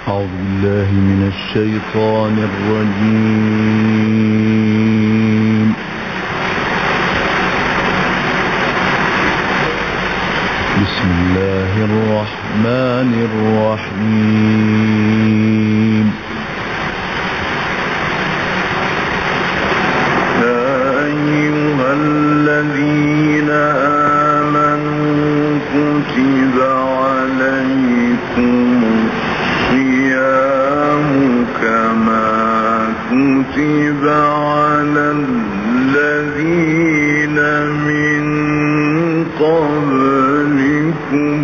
أعوذ بالله من الشيطان الرجيم. بسم الله الرحمن الرحيم. يا أيها الذين آمنوا كتب عليكم الصيام كما كتب على الذين من قبلكم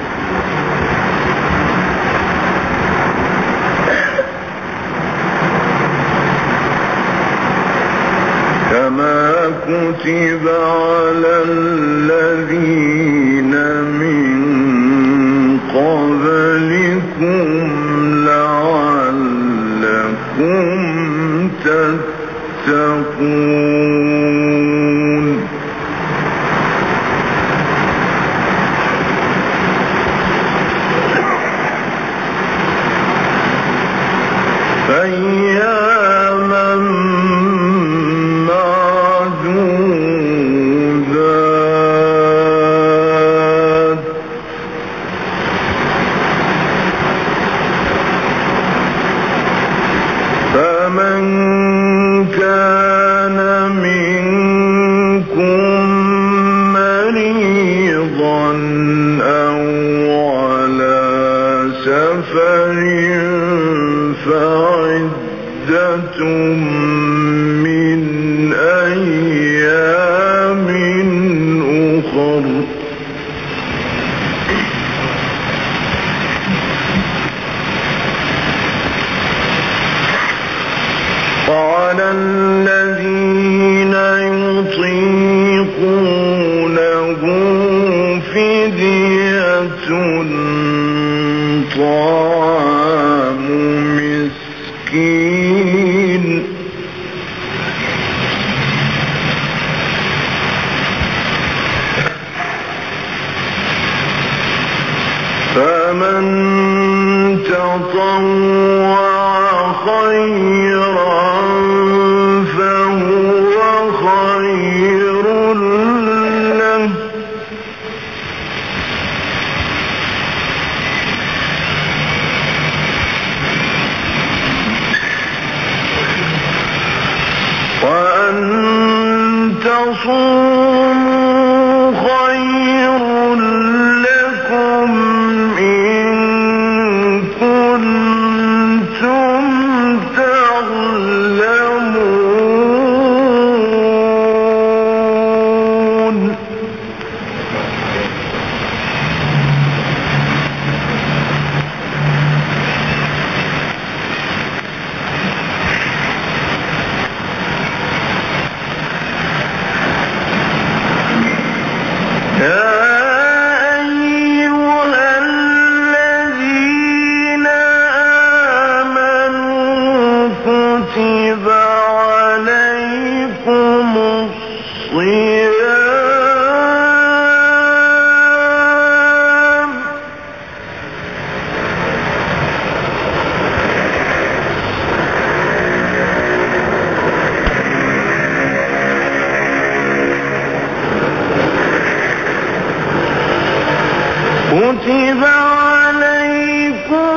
لعلكم تتقون. فأياما معدودات فمن كان منكم مريضا أو على سفر فعدة من أيام أخر. وعلى الذين يطيقونه فدية طعام مسكين فمن تطوع خيرا فهو خير له وأن تصوموا خير لكم إن كنتم تعلمون. كتب عليكم الصيام كتب عليكم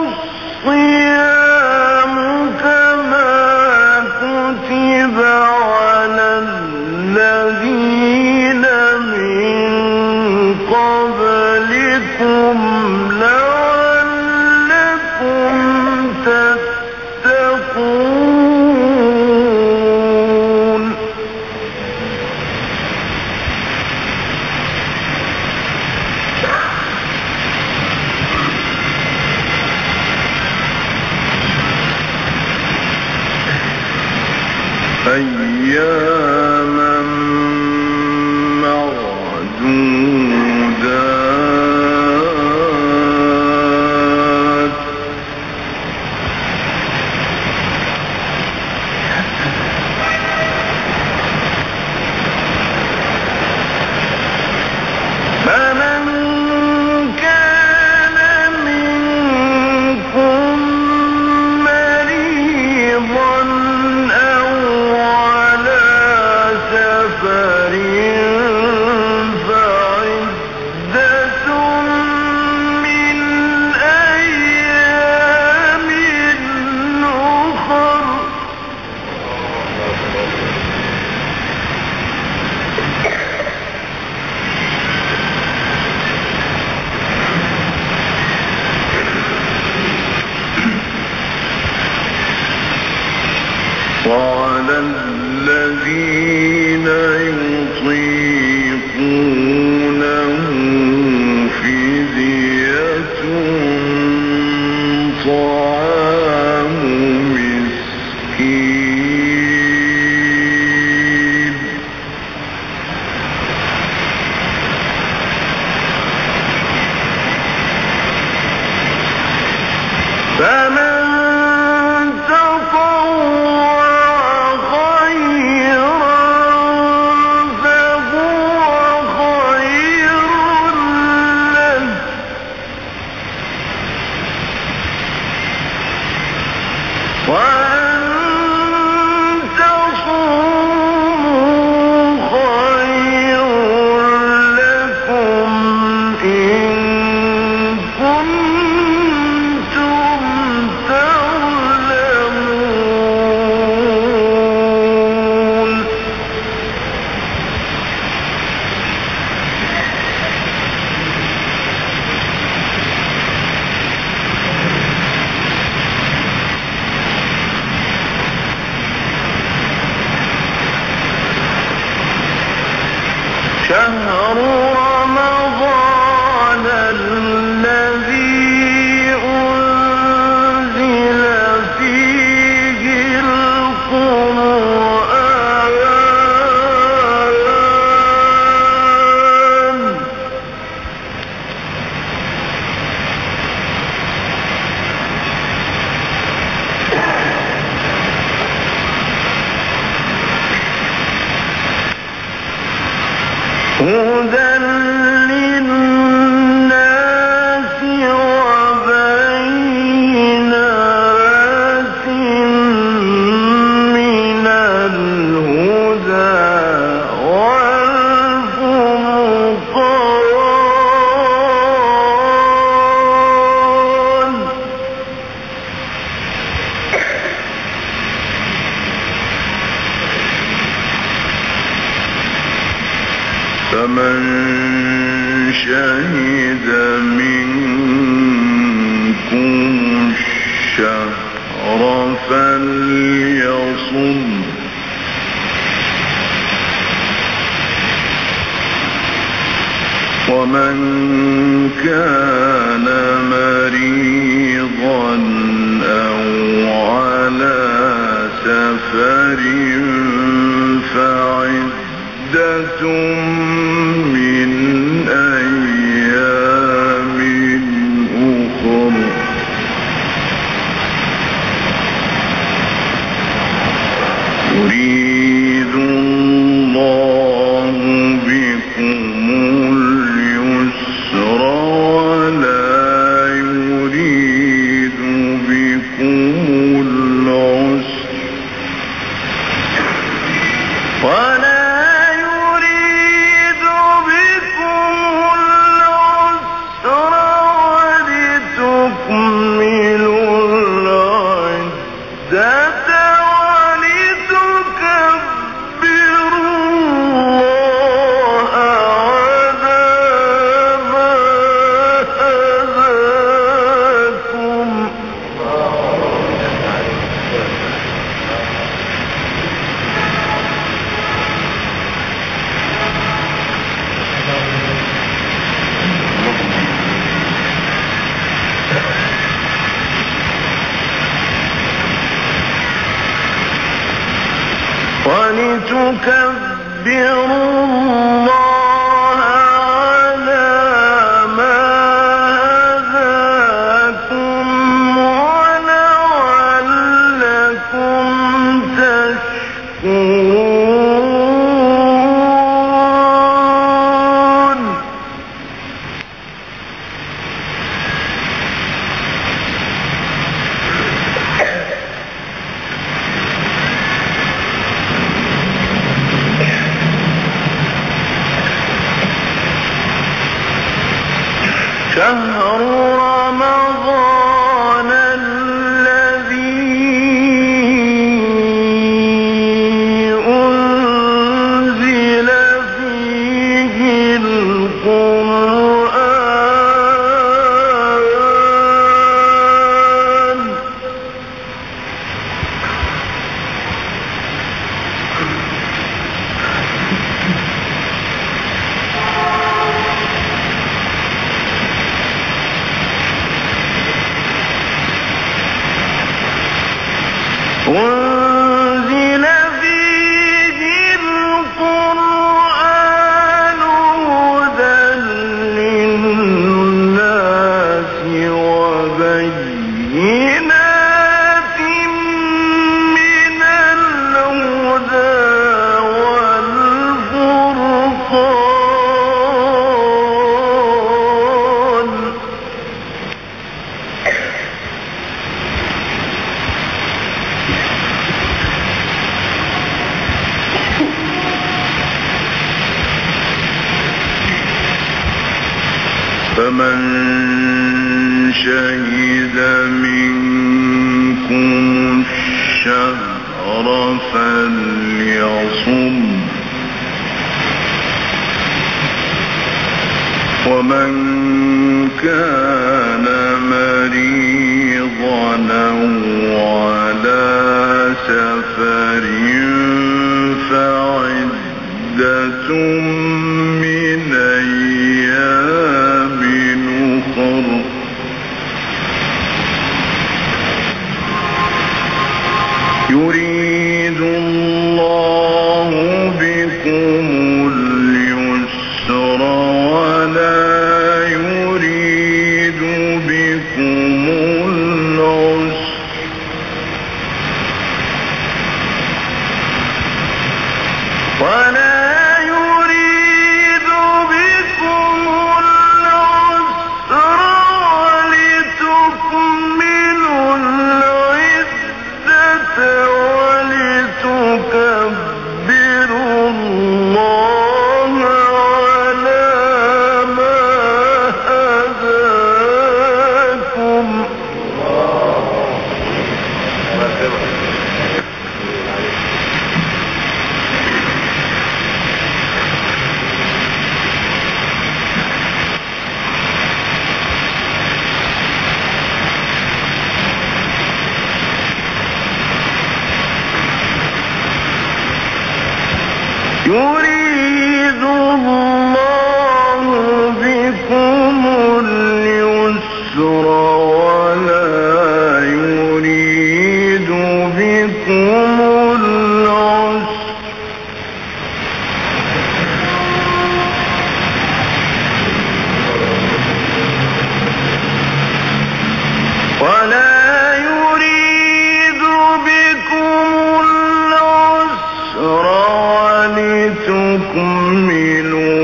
الصيام كما كتب على الذين من قبلكم لعلكم تتقون. وعلى الذين يطيقونه فدية طعام مسكين فمن تطوع خيرا فهو خير له وأن تصوموا خير لكم إن كنتم تعلمون شهر رمضان الذي أنزل فيه القرآن هدى للناس وبينات من الهدى والفرقان فمن شهد منكم الشهر فليصم ومن كان مريضا أو على سفر فعدة من أيام أخر يريد الله بكم اليسر ولا يريد بكم العسر ولتكملوا العدة ولتكبروا الله على ما هداكم ولتكبروا الله على ما هداكم ولعلكم تشكرون بينات من الهدى والفرقان فمن شهد منكم الشهر فليصم ومن كان مريضا أو على سفر فعدة من أيام أخر يريد الله بكم اليسر ولا يريد بكم العسر ولتكملوا العدة ولتكبروا الله على ما هداكم يريد الله بكم اليسر ولا يريد بكم العسر ولتكملوا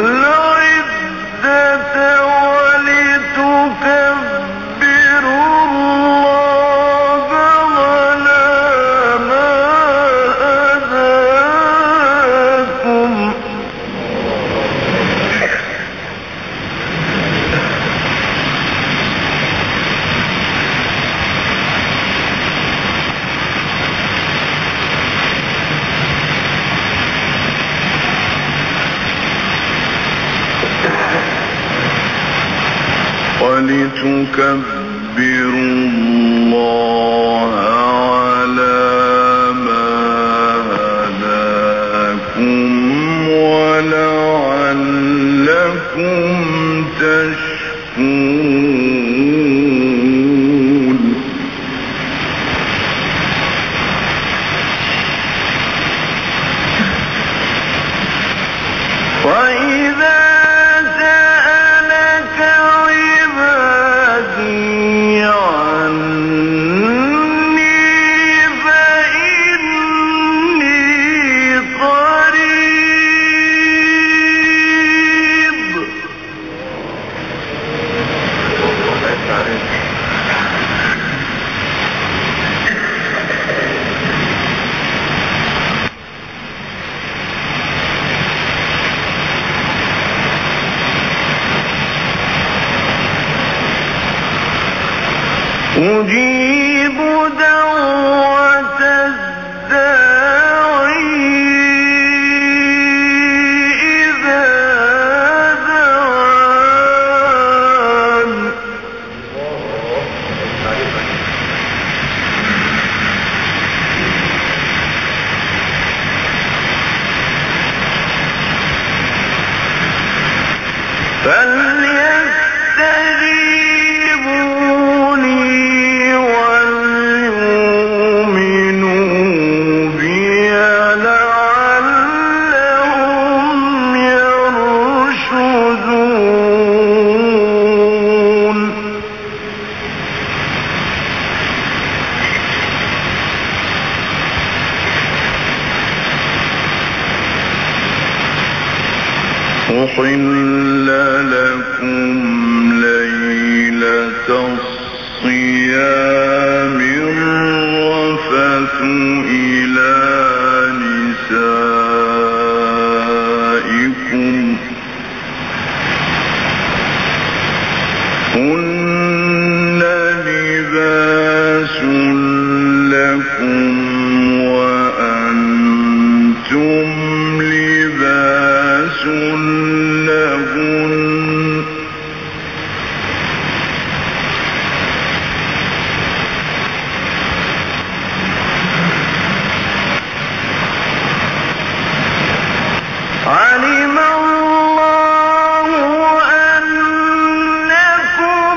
العدة ولتكبروا الله على ما هداكم ولتكبروا الله على ما هداكم ولعلكم تشكرون وإذا سألك عبادي عني فإني قريب أجيب دعوة الداعي إذا دعان فليستجيبوا لي وليؤمنوا بي لعلهم أحل لكم ليلة الصيام الرفث إلى نسائكم هن لباس لكم وأنتم لباس لهن علم الله أنكم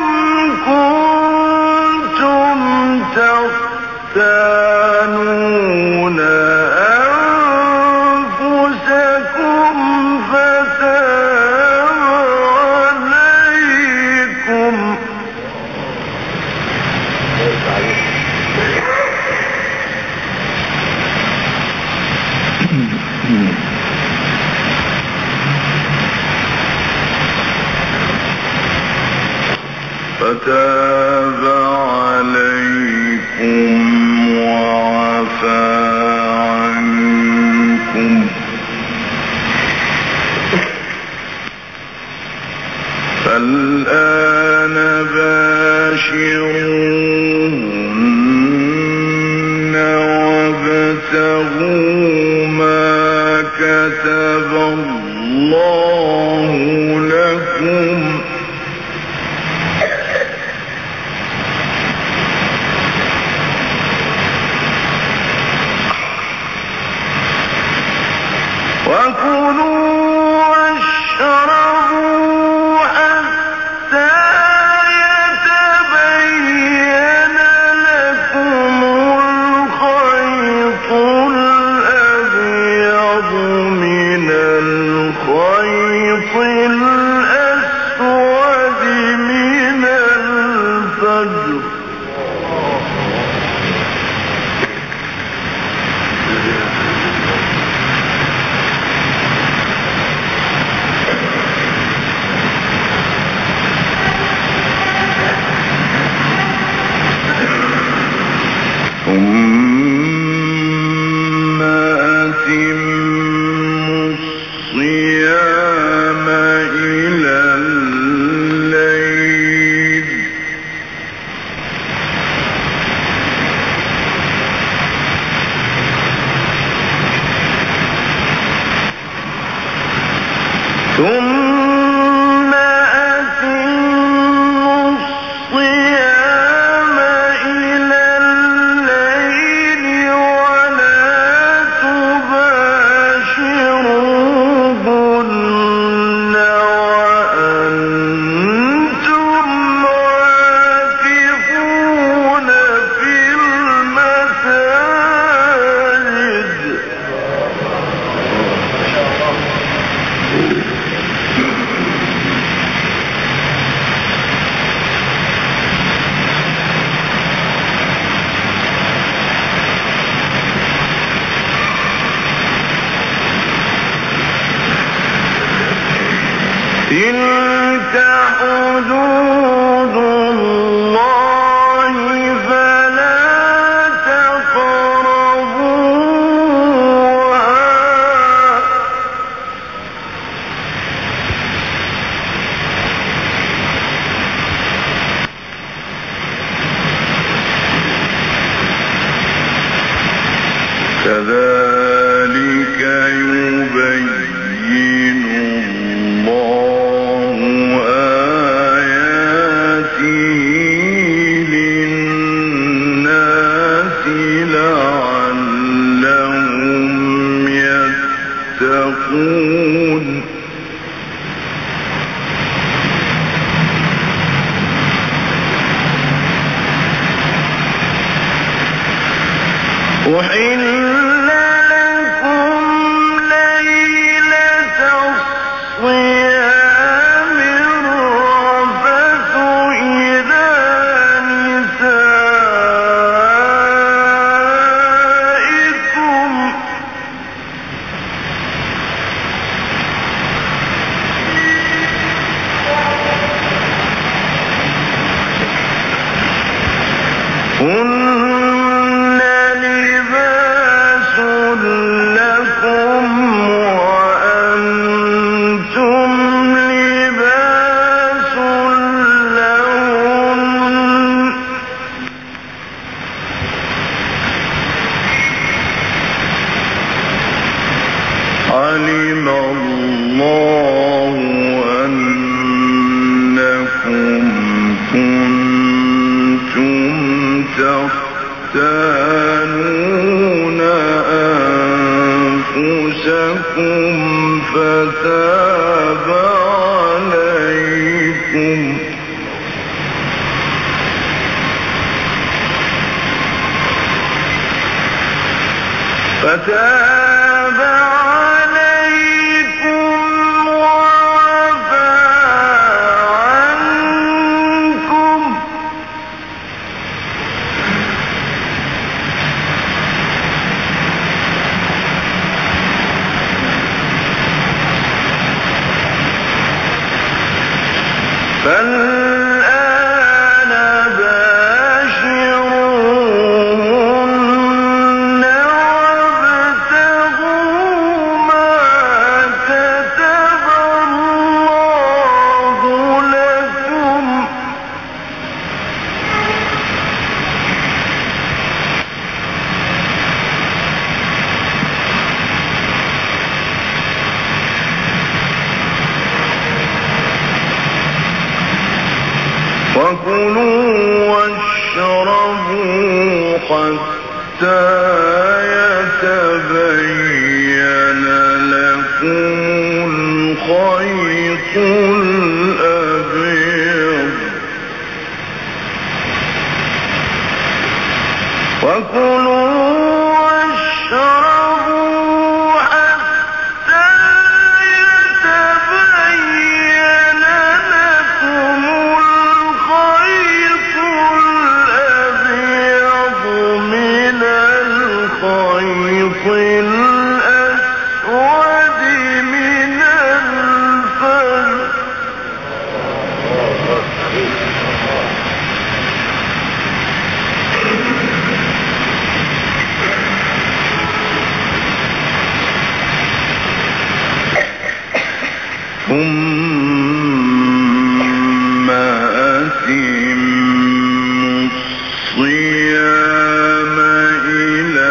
كنتم تختانون أنفسكم فتاب عليكم وعفى عنكم فالآن باشروهن وابتغوا ما كتب الله لكم وكلوا واشربوا حتى يتبين لكم الخيط الأبيض من الخيط الأسود من الفجر ثم أتموا الصيام إلى الليل ثم أتموا الصيام إلى الليل ولا تباشروهن وأنتم عاكفون في المساجد تلك حدود الله فلا تقربوها كذلك يبين الله آياته للناس لعلهم يتقون أحل لكم ليلة الصيام الرفث إلى نسائكم هن لباس لكم وأنتم لباس لهن علم الله أنكم كنتم تختانون أنفسكم فتاب عليكم وعفى عنكم فالآن باشروهن وابتغوا ما كتب الله لكم وكلوا واشربوا حتى يتبين لكم الخيط الأبيض من الخيط الأسود من الفجر ثم أتموا الصيام إلى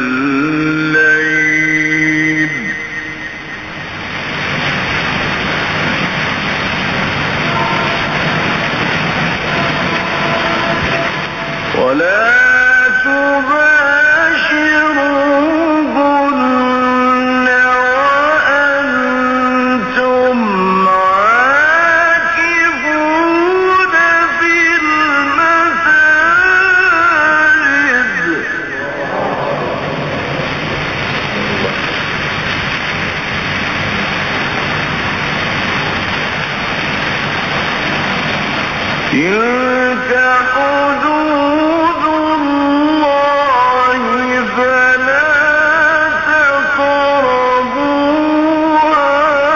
الليل ولا تباشروهن وأنتم عاكفون في المساجد تلك حدود الله فلا تقربوها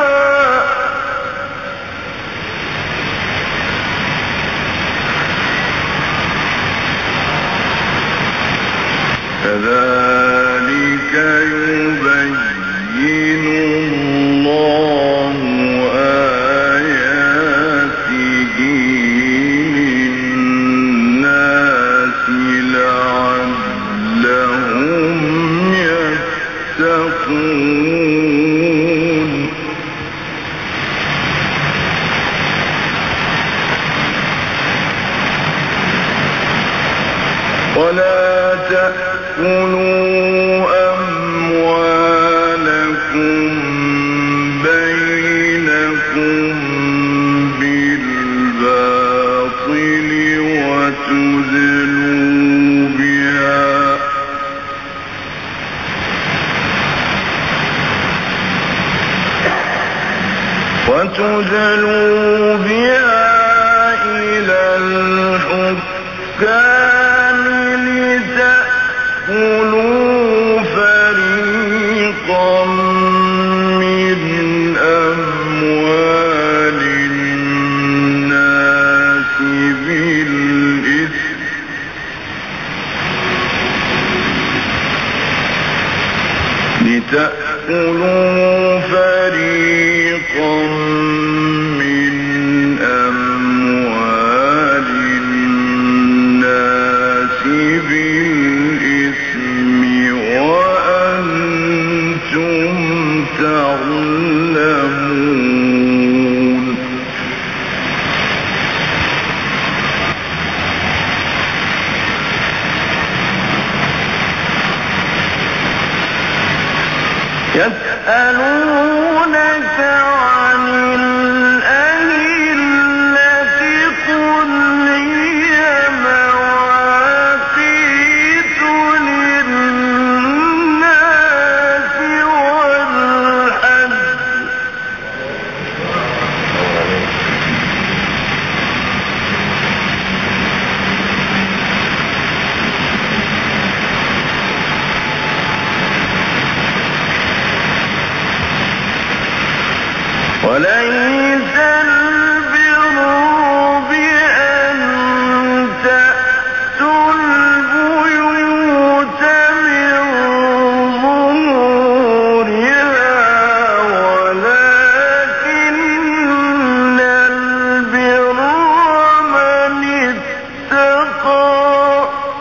كذلك يبين الله آياته للناس لعلهم يتقون ولا تأكلوا أموالكم بينكم بالباطل وتدلوا بها إلى الحكام لتأكلوا فريقا من أموال الناس بالإثم تأكلوا فريقا من أموال الناس بالإثم وأنتم تعلمون يسألونك عن الأهلة قل هي مواقيت للناس والحج وليس البر بأن تأتوا البيوت من ظهورها ولكن البر من اتقى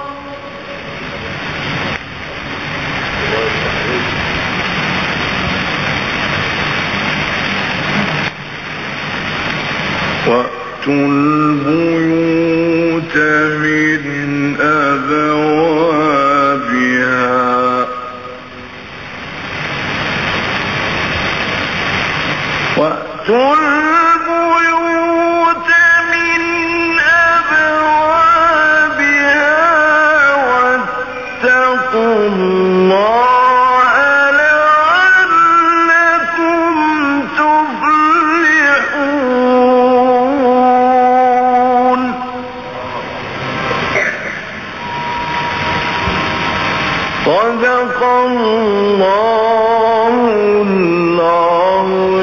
وَأْتُوا الْبُيُوتَ مِنْ أَبْوَابِهَا وَاتَّقُوا اللَّهَ لَعَلَّكُمْ تُفْلِحُونَ صدق الله العظيم